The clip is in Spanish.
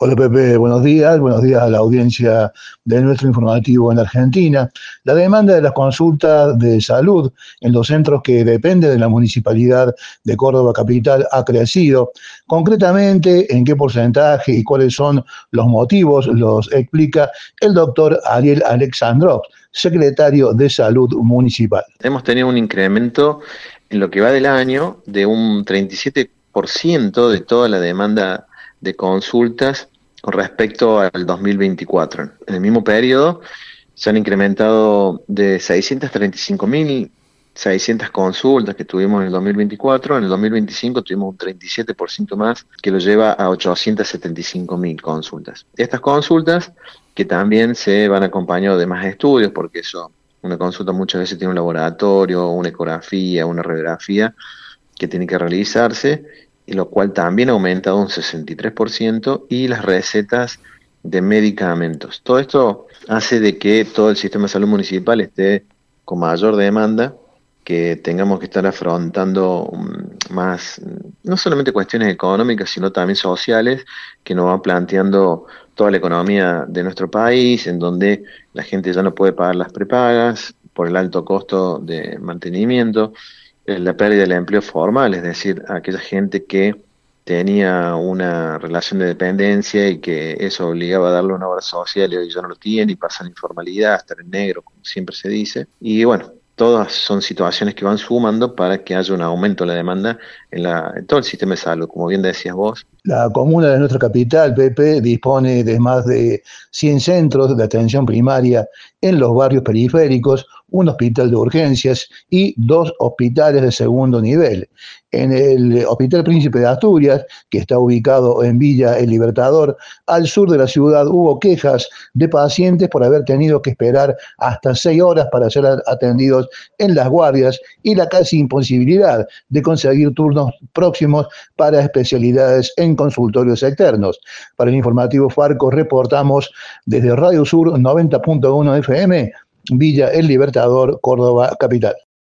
Hola Pepe, buenos días a la audiencia de nuestro informativo en Argentina. La demanda de las consultas de salud en los centros que dependen de la Municipalidad de Córdoba Capital ha crecido. Concretamente, ¿en qué porcentaje y cuáles son los motivos? Los explica el doctor Ariel Alexandrov, secretario de Salud Municipal. Hemos tenido un incremento en lo que va del año de un 37% de toda la demanda de consultas con respecto al 2024. En el mismo periodo se han incrementado de 635.600 consultas que tuvimos en el 2024, en el 2025 tuvimos un 37% más, que lo lleva a 875.000 consultas. Estas consultas que también se van acompañados de más estudios, porque una consulta muchas veces tiene un laboratorio, una ecografía, una radiografía que tiene que realizarse, y lo cual también ha aumentado un 63%, y las recetas de medicamentos. Todo esto hace de que todo el sistema de salud municipal esté con mayor demanda, que tengamos que estar afrontando más, no solamente cuestiones económicas, sino también sociales, que nos van planteando toda la economía de nuestro país, en donde la gente ya no puede pagar las prepagas por el alto costo de mantenimiento, la pérdida del empleo formal, es decir, aquella gente que tenía una relación de dependencia y que eso obligaba a darle una obra social, y hoy ya no lo tiene y pasa en informalidad, a estar en negro, como siempre se dice. Y bueno, todas son situaciones que van sumando para que haya un aumento de la demanda en todo el sistema de salud, como bien decías vos. La comuna de nuestra capital, Pepe, dispone de más de 100 centros de atención primaria en los barrios periféricos, un hospital de urgencias y 2 hospitales de segundo nivel. En el Hospital Príncipe de Asturias, que está ubicado en Villa El Libertador, al sur de la ciudad, hubo quejas de pacientes por haber tenido que esperar hasta 6 horas para ser atendidos en las guardias y la casi imposibilidad de conseguir turnos próximos para especialidades en consultorios externos. Para el informativo Farco reportamos desde Radio Sur 90.1 FM, Villa El Libertador, Córdoba Capital.